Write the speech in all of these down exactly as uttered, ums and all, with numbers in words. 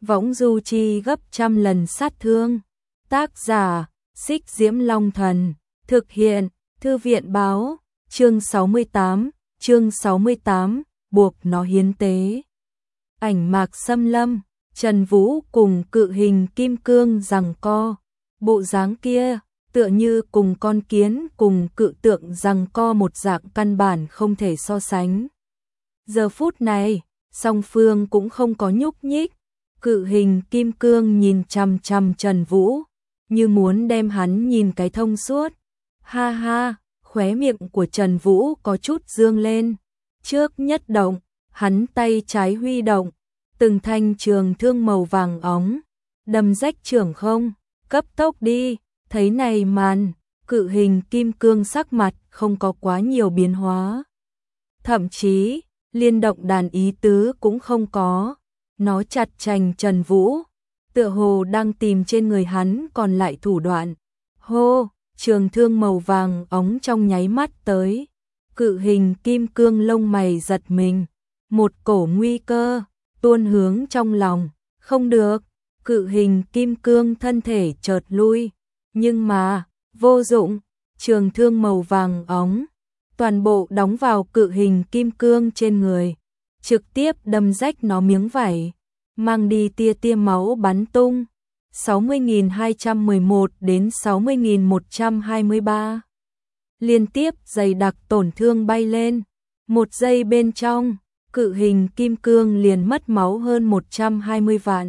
võng du chi gấp trăm lần sát thương. Tác giả, Xích Diễm Long Thần, thực hiện, Thư viện báo, chương sáu mươi tám, chương sáu mươi tám, buộc nó hiến tế. Ảnh mạc xâm lâm, Trần Vũ cùng cự hình kim cương giằng co, bộ dáng kia, tựa như cùng con kiến cùng cự tượng giằng co một dạng căn bản không thể so sánh. Giờ phút này, song phương cũng không có nhúc nhích, cự hình kim cương nhìn chằm chằm Trần Vũ, như muốn đem hắn nhìn cái thông suốt. Ha ha, khóe miệng của Trần Vũ có chút dương lên, trước nhất động, hắn tay trái huy động, từng thanh trường thương màu vàng óng, đâm rách trường không, cấp tốc đi. Thấy này màn, cự hình kim cương sắc mặt không có quá nhiều biến hóa. Thậm chí, liên động đàn ý tứ cũng không có. Nó chặt chành Trần Vũ, tựa hồ đang tìm trên người hắn còn lại thủ đoạn. Hô, trường thương màu vàng óng trong nháy mắt tới. Cự hình kim cương lông mày giật mình. Một cổ nguy cơ, tuôn hướng trong lòng. Không được, cự hình kim cương thân thể chợt lui. Nhưng mà, vô dụng, trường thương màu vàng óng, toàn bộ đóng vào cự hình kim cương trên người, trực tiếp đâm rách nó miếng vảy, mang đi tia tia máu bắn tung, sáu mươi nghìn hai trăm mười một đến sáu mươi nghìn một trăm hai mươi ba. Liên tiếp dày đặc tổn thương bay lên, một giây bên trong, cự hình kim cương liền mất máu hơn một trăm hai mươi vạn.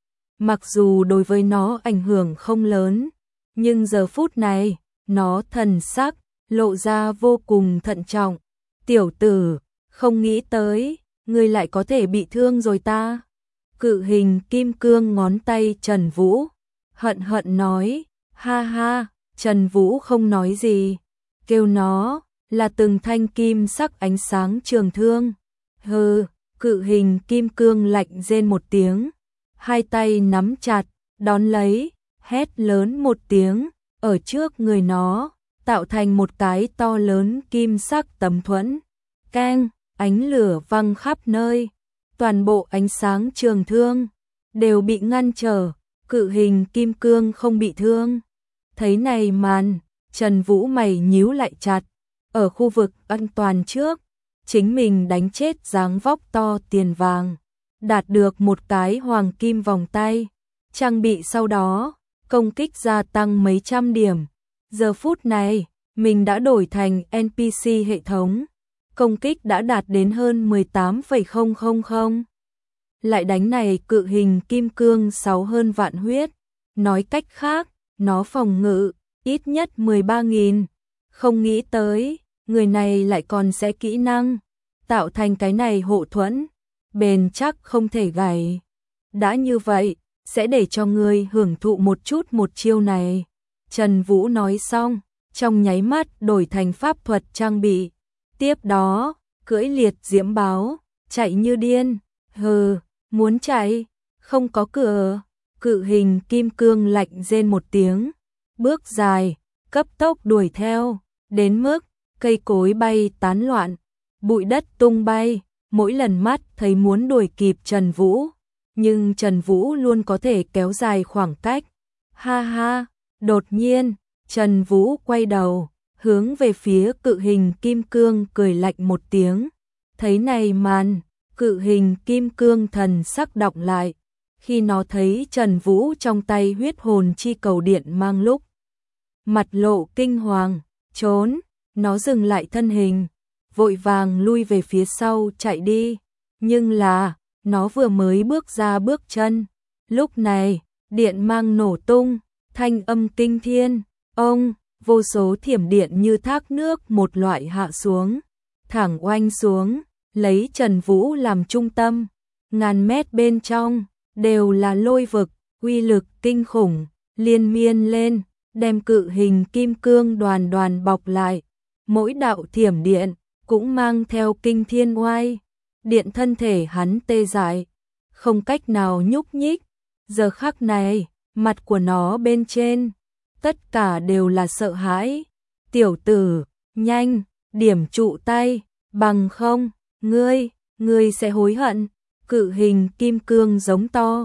Mặc dù đối với nó ảnh hưởng không lớn, nhưng giờ phút này, nó thần sắc, lộ ra vô cùng thận trọng. Tiểu tử, không nghĩ tới, ngươi lại có thể bị thương rồi ta. Cự hình kim cương ngón tay Trần Vũ, hận hận nói, ha ha, Trần Vũ không nói gì, kêu nó, là từng thanh kim sắc ánh sáng trường thương. Hừ, cự hình kim cương lạnh rên một tiếng, hai tay nắm chặt, đón lấy, hét lớn một tiếng, ở trước người nó, tạo thành một cái to lớn kim sắc tấm thuẫn. Keng, ánh lửa văng khắp nơi, toàn bộ ánh sáng trường thương đều bị ngăn trở, cự hình kim cương không bị thương. Thấy này màn, Trần Vũ mày nhíu lại chặt, ở khu vực an toàn trước, chính mình đánh chết dáng vóc to tiền vàng, đạt được một cái hoàng kim vòng tay, trang bị sau đó, công kích gia tăng mấy trăm điểm. Giờ phút này, mình đã đổi thành en pê xê hệ thống, công kích đã đạt đến hơn mười tám phẩy không không không. Lại đánh này cự hình kim cương sáu hơn vạn huyết, nói cách khác, nó phòng ngự, ít nhất mười ba nghìn. Không nghĩ tới, người này lại còn sẽ kỹ năng, tạo thành cái này hộ thuẫn, bền chắc không thể gãy. Đã như vậy, sẽ để cho ngươi hưởng thụ một chút một chiêu này. Trần Vũ nói xong, trong nháy mắt đổi thành pháp thuật trang bị. Tiếp đó, cưỡi liệt diễm báo, chạy như điên. Hừ, muốn chạy, không có cửa. Cự hình kim cương lạnh rên một tiếng, bước dài, cấp tốc đuổi theo, đến mức cây cối bay tán loạn, bụi đất tung bay, mỗi lần mắt thấy muốn đuổi kịp Trần Vũ. Nhưng Trần Vũ luôn có thể kéo dài khoảng cách. Ha ha, đột nhiên, Trần Vũ quay đầu, hướng về phía cự hình kim cương cười lạnh một tiếng. Thấy này màn, cự hình kim cương thần sắc đọng lại. Khi nó thấy Trần Vũ trong tay huyết hồn chi cầu điện mang lúc, mặt lộ kinh hoàng, trốn, nó dừng lại thân hình, vội vàng lui về phía sau chạy đi. Nhưng là, nó vừa mới bước ra bước chân, lúc này, điện mang nổ tung, thanh âm kinh thiên, ông, vô số thiểm điện như thác nước một loại hạ xuống, thẳng oanh xuống, lấy Trần Vũ làm trung tâm, ngàn mét bên trong, đều là lôi vực, uy lực kinh khủng, liên miên lên, đem cự hình kim cương đoàn đoàn bọc lại, mỗi đạo thiểm điện, cũng mang theo kinh thiên oai. Điện thân thể hắn tê dại, không cách nào nhúc nhích. Giờ khắc này, mặt của nó bên trên, tất cả đều là sợ hãi. Tiểu tử, nhanh, điểm trụ tay, bằng không, ngươi, ngươi sẽ hối hận. Cự hình kim cương giống to,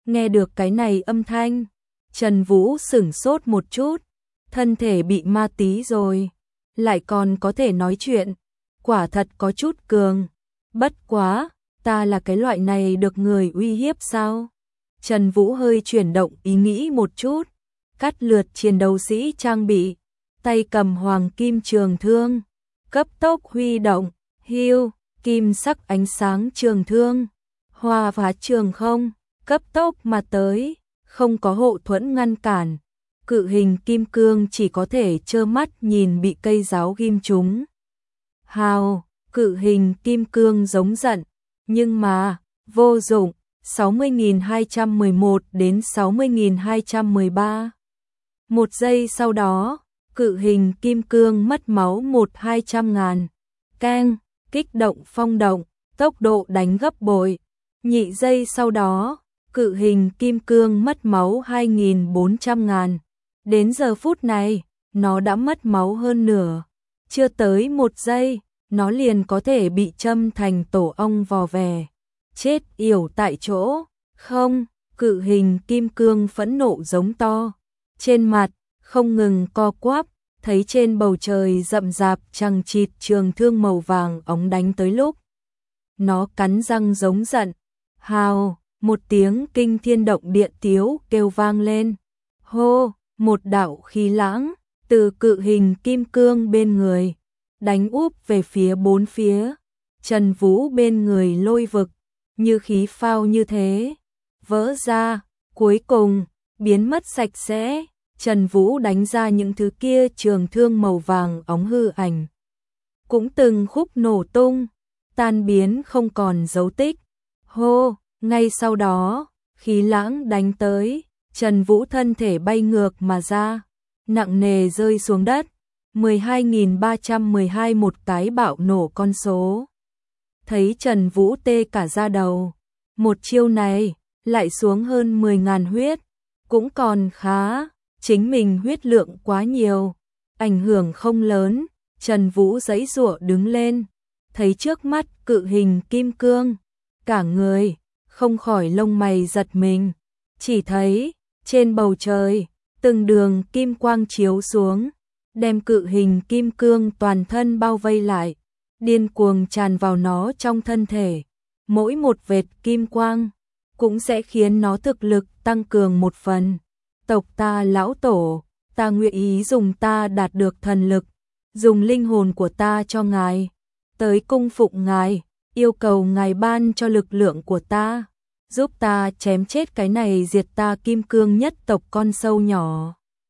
Nghe được cái này âm thanh, Trần Vũ sửng sốt một chút, thân thể bị ma tí rồi, lại còn có thể nói chuyện, quả thật có chút cường. Bất quá, ta là cái loại này được người uy hiếp sao? Trần Vũ hơi chuyển động ý nghĩ một chút, cắt lượt chiến đấu sĩ trang bị, tay cầm hoàng kim trường thương, cấp tốc huy động, hưu, kim sắc ánh sáng trường thương, hòa phá trường không, cấp tốc mà tới, không có hộ thuẫn ngăn cản, cự hình kim cương chỉ có thể trơ mắt nhìn bị cây giáo ghim trúng. Hào, cự hình kim cương giống giận, nhưng mà, vô dụng, sáu mươi nghìn hai trăm mười một đến sáu mươi nghìn hai trăm mười ba. Một giây sau đó, cự hình kim cương mất máu một hai trăm ngàn. Keng, kích động phong động, tốc độ đánh gấp bội. Nhị giây sau đó, cự hình kim cương mất máu hai nghìn bốn trăm ngàn. Đến giờ phút này, nó đã mất máu hơn nửa. Chưa tới một giây, nó liền có thể bị châm thành tổ ong vò vè. Chết yểu tại chỗ. Không, cự hình kim cương phẫn nộ giống to. Trên mặt, không ngừng co quắp, thấy trên bầu trời rậm rạp chằng chịt trường thương màu vàng óng đánh tới lúc. Nó cắn răng giống giận. Hào, một tiếng kinh thiên động địa tiếu kêu vang lên. Hô, một đạo khí lãng, từ cự hình kim cương bên người, đánh úp về phía bốn phía. Trần Vũ bên người lôi vực, như khí phao như thế, vỡ ra, cuối cùng, biến mất sạch sẽ. Trần Vũ đánh ra những thứ kia trường thương màu vàng óng hư ảnh. Cũng từng khúc nổ tung, tan biến không còn dấu tích. Hô, ngay sau đó, khí lãng đánh tới, Trần Vũ thân thể bay ngược mà ra, nặng nề rơi xuống đất. mười hai nghìn ba trăm mười hai một cái bạo nổ con số. Thấy Trần Vũ tê cả da đầu, một chiêu này, lại xuống hơn mười ngàn huyết, cũng còn khá, chính mình huyết lượng quá nhiều, ảnh hưởng không lớn. Trần Vũ giãy giụa đứng lên, thấy trước mắt cự hình kim cương, cả người, không khỏi lông mày giật mình, chỉ thấy, trên bầu trời, từng đường kim quang chiếu xuống, đem cự hình kim cương toàn thân bao vây lại, điên cuồng tràn vào nó trong thân thể. Mỗi một vệt kim quang cũng sẽ khiến nó thực lực tăng cường một phần. Tộc ta lão tổ, ta nguyện ý dùng ta đạt được thần lực, dùng linh hồn của ta cho ngài, tới cung phụng ngài, yêu cầu ngài ban cho lực lượng của ta, giúp ta chém chết cái này diệt ta kim cương nhất tộc con sâu nhỏ.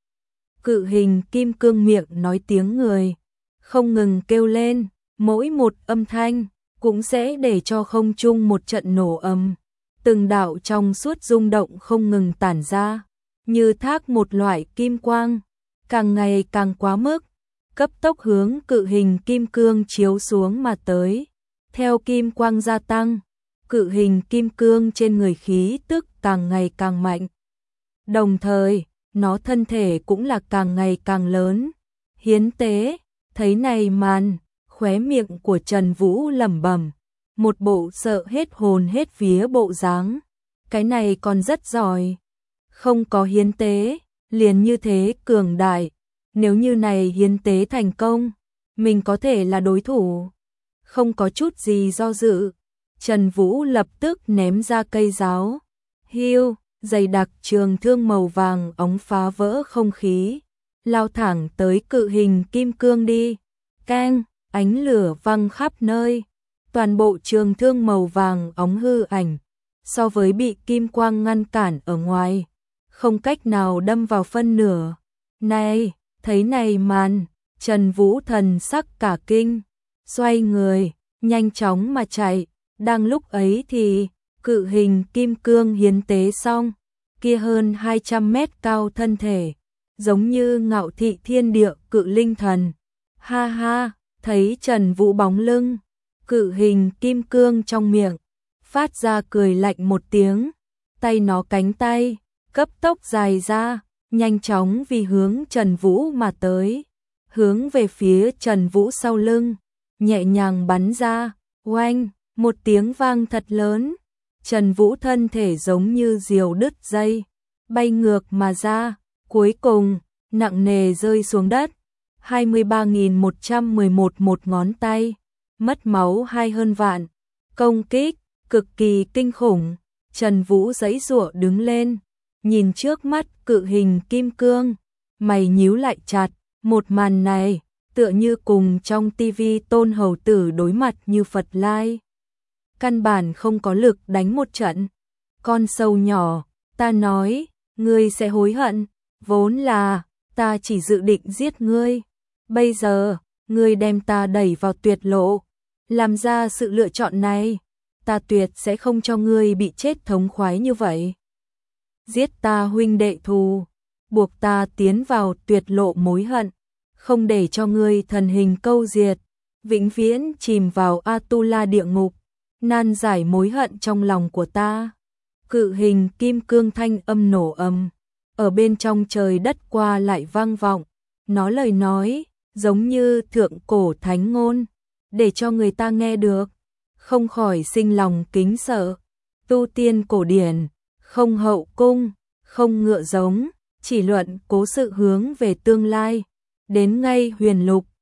Cự hình kim cương miệng nói tiếng người, không ngừng kêu lên, mỗi một âm thanh cũng sẽ để cho không trung một trận nổ ầm. Từng đạo trong suốt rung động không ngừng tản ra, như thác một loại kim quang, càng ngày càng quá mức, cấp tốc hướng cự hình kim cương chiếu xuống mà tới. Theo kim quang gia tăng, cự hình kim cương trên người khí tức càng ngày càng mạnh. Đồng thời, nó thân thể cũng là càng ngày càng lớn. Hiến tế, thấy này màn, khóe miệng của Trần Vũ lẩm bẩm, một bộ sợ hết hồn hết vía bộ dáng. Cái này còn rất giỏi, không có hiến tế, liền như thế cường đại. Nếu như này hiến tế thành công, mình có thể là đối thủ. Không có chút gì do dự, Trần Vũ lập tức ném ra cây giáo. Hiu, dày đặc trường thương màu vàng óng phá vỡ không khí, lao thẳng tới cự hình kim cương đi. Keng, ánh lửa văng khắp nơi, toàn bộ trường thương màu vàng óng hư ảnh, so với bị kim quang ngăn cản ở ngoài, không cách nào đâm vào phân nửa. Này, thấy này màn, Trần Vũ thần sắc cả kinh, xoay người, nhanh chóng mà chạy. Đang lúc ấy thì, cự hình kim cương hiến tế xong, kia hơn hai trăm mét cao thân thể, giống như ngạo thị thiên địa cự linh thần. Ha ha, thấy Trần Vũ bóng lưng, cự hình kim cương trong miệng, phát ra cười lạnh một tiếng, tay nó cánh tay, cấp tốc dài ra, nhanh chóng vì hướng Trần Vũ mà tới, hướng về phía Trần Vũ sau lưng, nhẹ nhàng bắn ra, oanh, một tiếng vang thật lớn, Trần Vũ thân thể giống như diều đứt dây, bay ngược mà ra, cuối cùng, nặng nề rơi xuống đất. hai mươi ba nghìn một trăm mười một một ngón tay, mất máu hai hơn vạn, công kích, cực kỳ kinh khủng. Trần Vũ giãy giụa đứng lên, nhìn trước mắt cự hình kim cương, mày nhíu lại chặt, một màn này, tựa như cùng trong tivi Tôn Hầu Tử đối mặt như Phật Lai. Căn bản không có lực đánh một trận. Con sâu nhỏ, ta nói, ngươi sẽ hối hận, vốn là, ta chỉ dự định giết ngươi. Bây giờ, ngươi đem ta đẩy vào tuyệt lộ, làm ra sự lựa chọn này, ta tuyệt sẽ không cho ngươi bị chết thống khoái như vậy. Giết ta huynh đệ thù, buộc ta tiến vào tuyệt lộ mối hận, không để cho ngươi thần hình câu diệt, vĩnh viễn chìm vào Atula địa ngục, nan giải mối hận trong lòng của ta. Cự hình kim cương thanh âm nổ ầm, ở bên trong trời đất qua lại vang vọng, nó lời nói giống như thượng cổ thánh ngôn, để cho người ta nghe được, không khỏi sinh lòng kính sợ. Tu tiên cổ điển, không hậu cung, không ngựa giống, chỉ luận cố sự hướng về tương lai, đến ngay huyền lục,